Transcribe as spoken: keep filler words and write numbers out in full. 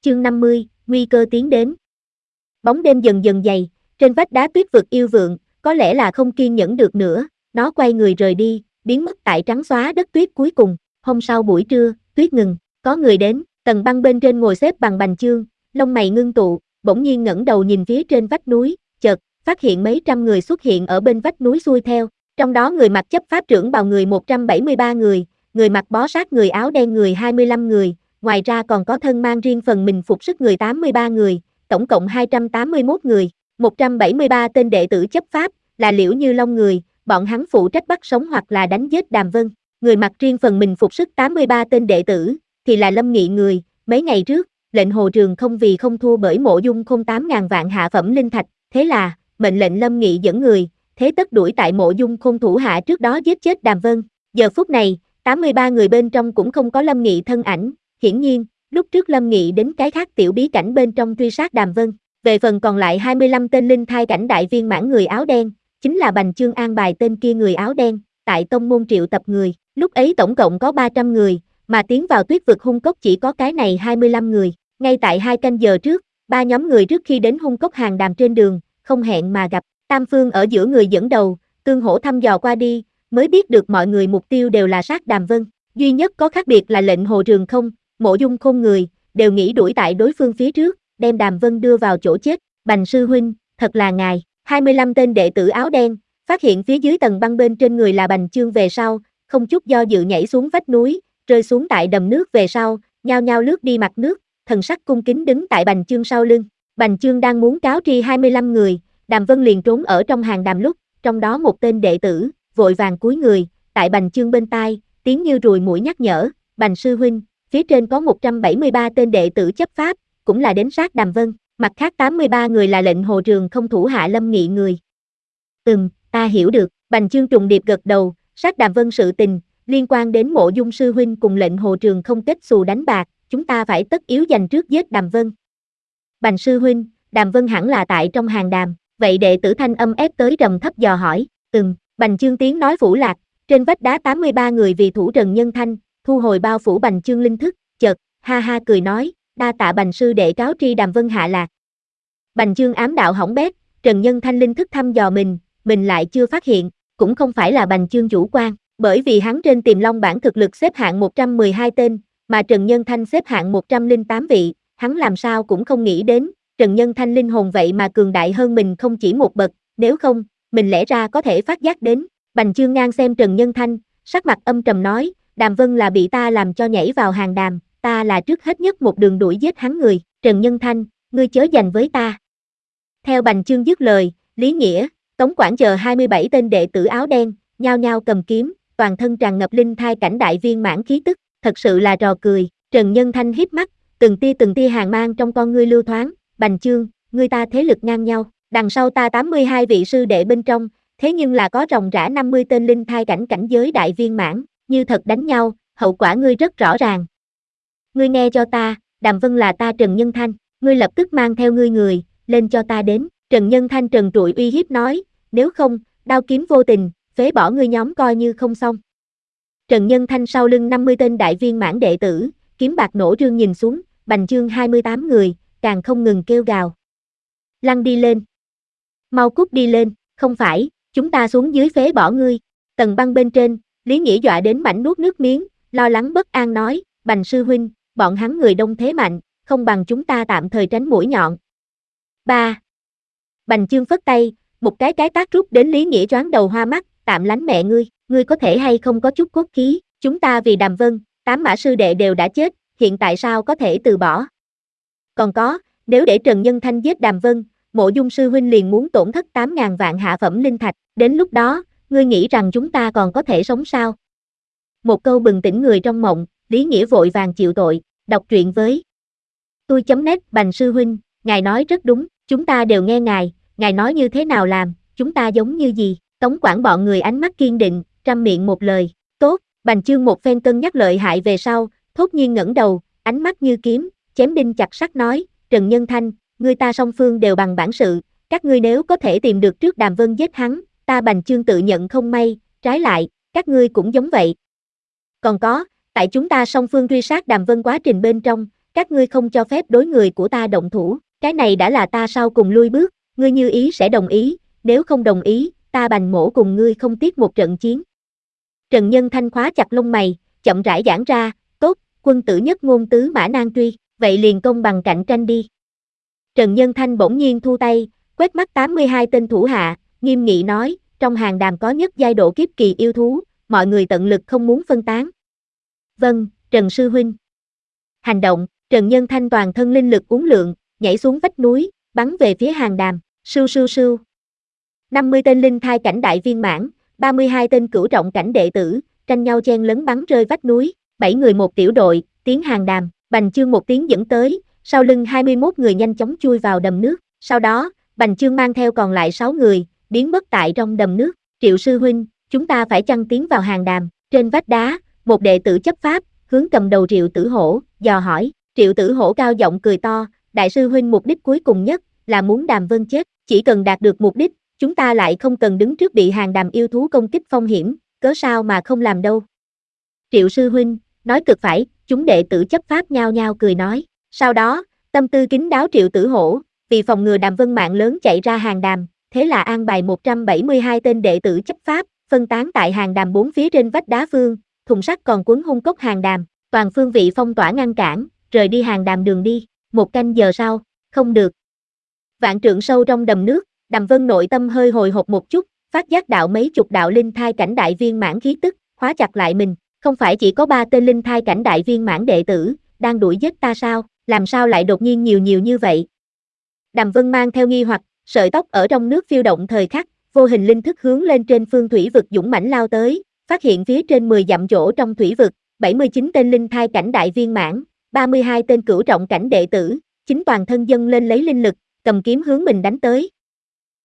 Chương năm mươi, nguy cơ tiến đến. Bóng đêm dần dần dày, trên vách đá tuyết vực yêu vượng, có lẽ là không kiên nhẫn được nữa, nó quay người rời đi, biến mất tại trắng xóa đất tuyết cuối cùng. Hôm sau buổi trưa, tuyết ngừng, có người đến, Tần Băng bên trên ngồi xếp bằng bành chương, lông mày ngưng tụ, bỗng nhiên ngẩng đầu nhìn phía trên vách núi, chợt phát hiện mấy trăm người xuất hiện ở bên vách núi xuôi theo, trong đó người mặc chấp pháp trưởng bào người một trăm bảy mươi ba người, người mặc bó sát người áo đen người hai mươi lăm người, ngoài ra còn có thân mang riêng phần mình phục sức người tám mươi ba người, tổng cộng hai trăm tám mươi mốt người, một trăm bảy mươi ba tên đệ tử chấp pháp, là Liễu Như Long người, bọn hắn phụ trách bắt sống hoặc là đánh giết Đàm Vân, người mặc riêng phần mình phục sức tám mươi ba tên đệ tử, thì là Lâm Nghị người, mấy ngày trước, lệnh Hồ Trường không vì không thua bởi Mộ Dung Khôn tám ngàn vạn hạ phẩm linh thạch, thế là, mệnh lệnh Lâm Nghị dẫn người, thế tất đuổi tại Mộ Dung Khôn thủ hạ trước đó giết chết Đàm Vân, giờ phút này, tám mươi ba người bên trong cũng không có Lâm Nghị thân ảnh, hiển nhiên, lúc trước Lâm Nghị đến cái khác tiểu bí cảnh bên trong truy sát Đàm Vân, về phần còn lại hai mươi lăm tên linh thai cảnh đại viên mãn người áo đen, chính là Bành Chương an bài tên kia người áo đen, tại tông môn triệu tập người, lúc ấy tổng cộng có ba trăm người, mà tiến vào tuyết vực hung cốc chỉ có cái này hai mươi lăm người, ngay tại hai canh giờ trước, ba nhóm người trước khi đến hung cốc hàng đàm trên đường, không hẹn mà gặp, Tam Phương ở giữa người dẫn đầu, tương hỗ thăm dò qua đi, mới biết được mọi người mục tiêu đều là sát Đàm Vân, duy nhất có khác biệt là lệnh Hồ Trường không, Mộ Dung Khôn người, đều nghĩ đuổi tại đối phương phía trước, đem Đàm Vân đưa vào chỗ chết, Bành sư huynh, thật là ngài, hai mươi lăm tên đệ tử áo đen, phát hiện phía dưới Tần Băng bên trên người là Bành Chương về sau, không chút do dự nhảy xuống vách núi, rơi xuống tại đầm nước về sau, nhao nhao lướt đi mặt nước, thần sắc cung kính đứng tại Bành Chương sau lưng, Bành Chương đang muốn cáo tri hai mươi lăm người, Đàm Vân liền trốn ở trong hàng đàm lúc, trong đó một tên đệ tử, vội vàng cúi người, tại Bành Chương bên tai, tiếng như ruồi muỗi nhắc nhở, Bành sư huynh, phía trên có một trăm bảy mươi ba tên đệ tử chấp pháp, cũng là đến sát Đàm Vân, mặt khác tám mươi ba người là lệnh Hồ Trường không thủ hạ Lâm Nghị người. Ừm, ta hiểu được, Bành Chương trùng điệp gật đầu, sát Đàm Vân sự tình, liên quan đến Mộ Dung sư huynh cùng lệnh Hồ Trường không kết xù đánh bạc, chúng ta phải tất yếu giành trước giết Đàm Vân. Bành sư huynh, Đàm Vân hẳn là tại trong hàng đàm, vậy đệ tử thanh âm ép tới trầm thấp dò hỏi, ừm, Bành Chương tiếng nói phủ lạc, trên vách đá tám mươi ba người vì thủ Trần Nhân Thanh, thu hồi bao phủ Bành Chương linh thức, chợt, ha ha cười nói, đa tạ Bành sư đệ cáo tri Đàm Vân hạ lạc. Bành Chương ám đạo hỏng bét, Trần Nhân Thanh linh thức thăm dò mình, mình lại chưa phát hiện, cũng không phải là Bành Chương chủ quan, bởi vì hắn trên Tiềm Long bảng thực lực xếp hạng một trăm mười hai tên, mà Trần Nhân Thanh xếp hạng một trăm lẻ tám vị, hắn làm sao cũng không nghĩ đến, Trần Nhân Thanh linh hồn vậy mà cường đại hơn mình không chỉ một bậc, nếu không, mình lẽ ra có thể phát giác đến. Bành Chương ngang xem Trần Nhân Thanh, sắc mặt âm trầm nói, Đàm Vân là bị ta làm cho nhảy vào hàng đàm, ta là trước hết nhất một đường đuổi giết hắn người, Trần Nhân Thanh, ngươi chớ giành với ta. Theo Bành Chương dứt lời, Lý Nghĩa, Tống Quảng chờ hai mươi bảy tên đệ tử áo đen, nhao nhao cầm kiếm, toàn thân tràn ngập linh thai cảnh đại viên mãn khí tức, thật sự là trò cười, Trần Nhân Thanh híp mắt, từng tia từng tia hàn mang trong con ngươi lưu thoáng, Bành Chương, ngươi ta thế lực ngang nhau, đằng sau ta tám mươi hai vị sư đệ bên trong, thế nhưng là có ròng rã năm mươi tên linh thai cảnh cảnh giới đại viên mãn, như thật đánh nhau, hậu quả ngươi rất rõ ràng. Ngươi nghe cho ta, Đàm Vân là ta Trần Nhân Thanh, ngươi lập tức mang theo ngươi người, lên cho ta đến, Trần Nhân Thanh trần trụi uy hiếp nói, nếu không, đao kiếm vô tình, phế bỏ ngươi nhóm coi như không xong. Trần Nhân Thanh sau lưng năm mươi tên đại viên mãn đệ tử, kiếm bạc nổ rương nhìn xuống, Bành Chương hai mươi tám người, càng không ngừng kêu gào. Lăn đi lên. Mau cút đi lên, không phải, chúng ta xuống dưới phế bỏ ngươi. Tần Băng bên trên, Lý Nghĩa dọa đến mảnh nuốt nước miếng, lo lắng bất an nói, Bành sư huynh, bọn hắn người đông thế mạnh, không bằng chúng ta tạm thời tránh mũi nhọn. ba. Bành Chương phất tay, một cái cái tác rút đến Lý Nghĩa choáng đầu hoa mắt, tạm lánh mẹ ngươi, ngươi có thể hay không có chút cốt khí, chúng ta vì Đàm Vân, tám mã sư đệ đều đã chết, hiện tại sao có thể từ bỏ. Còn có, nếu để Trần Nhân Thanh giết Đàm Vân, Mộ Dung sư huynh liền muốn tổn thất tám ngàn vạn hạ phẩm linh thạch, đến lúc đó, ngươi nghĩ rằng chúng ta còn có thể sống sao? Một câu bừng tỉnh người trong mộng, Lý Nghĩa vội vàng chịu tội, đọc truyện với tôi chấm net. Bành sư huynh, ngài nói rất đúng, chúng ta đều nghe ngài, ngài nói như thế nào làm, chúng ta giống như gì? Tống Quảng bọn người ánh mắt kiên định, trăm miệng một lời, tốt. Bành Chương một phen cân nhắc lợi hại về sau, thốt nhiên ngẩng đầu, ánh mắt như kiếm, chém đinh chặt sắt nói, Trần Nhân Thanh, ngươi ta song phương đều bằng bản sự, các ngươi nếu có thể tìm được trước Đàm Vân giết hắn, ta Bành Chương tự nhận không may, trái lại, các ngươi cũng giống vậy. Còn có, tại chúng ta song phương truy sát Đàm Vân quá trình bên trong, các ngươi không cho phép đối người của ta động thủ, cái này đã là ta sau cùng lui bước, ngươi như ý sẽ đồng ý, nếu không đồng ý, ta bành mổ cùng ngươi không tiếc một trận chiến. Trần Nhân Thanh khóa chặt lông mày, chậm rãi giãn ra, tốt, quân tử nhất ngôn tứ mã nan truy, vậy liền công bằng cạnh tranh đi. Trần Nhân Thanh bỗng nhiên thu tay, quét mắt tám mươi hai tên thủ hạ, nghiêm nghị nói, trong hàng đàm có nhất giai độ kiếp kỳ yêu thú, mọi người tận lực không muốn phân tán. Vâng, Trần Sư Huynh. Hành động, Trần Nhân Thanh toàn thân linh lực uốn lượn, nhảy xuống vách núi, bắn về phía hàng đàm, sưu sưu sưu. năm mươi tên linh thai cảnh đại viên mãn, ba mươi hai tên cửu trọng cảnh đệ tử, tranh nhau chen lấn bắn rơi vách núi, bảy người một tiểu đội, tiến hàng đàm, Bành Chương một tiếng dẫn tới, sau lưng hai mươi mốt người nhanh chóng chui vào đầm nước, sau đó, Bành Chương mang theo còn lại sáu người, biến mất tại trong đầm nước. Triệu Sư Huynh, chúng ta phải chăng tiến vào hàng đàm? Trên vách đá, một đệ tử chấp pháp, hướng cầm đầu Triệu Tử Hổ, dò hỏi. Triệu Tử Hổ cao giọng cười to, Đại Sư Huynh mục đích cuối cùng nhất, là muốn Đàm Vân chết, chỉ cần đạt được mục đích, chúng ta lại không cần đứng trước bị hàng đàm yêu thú công kích phong hiểm, cớ sao mà không làm đâu. Triệu Sư Huynh, nói cực phải, chúng đệ tử chấp pháp nhao nhao cười nói. Sau đó, tâm tư kín đáo Triệu Tử Hổ, vì phòng ngừa Đàm Vân mạng lớn chạy ra hàng đàm, thế là an bài một trăm bảy mươi hai tên đệ tử chấp pháp, phân tán tại hàng đàm bốn phía trên vách đá phương, thùng sắt còn cuốn hung cốc hàng đàm, toàn phương vị phong tỏa ngăn cản, rời đi hàng đàm đường đi. Một canh giờ sau, không được. Vạn trượng sâu trong đầm nước, Đàm Vân nội tâm hơi hồi hộp một chút, phát giác đạo mấy chục đạo linh thai cảnh đại viên mãn khí tức, khóa chặt lại mình, không phải chỉ có ba tên linh thai cảnh đại viên mãn đệ tử, đang đuổi giết ta sao, làm sao lại đột nhiên nhiều nhiều như vậy. Đàm Vân mang theo nghi hoặc, sợi tóc ở trong nước phiêu động thời khắc, vô hình linh thức hướng lên trên phương thủy vực dũng mãnh lao tới, phát hiện phía trên mười dặm chỗ trong thủy vực, bảy mươi chín tên linh thai cảnh đại viên mãn, ba mươi hai tên cửu trọng cảnh đệ tử, chính toàn thân dâng lên lấy linh lực, cầm kiếm hướng mình đánh tới.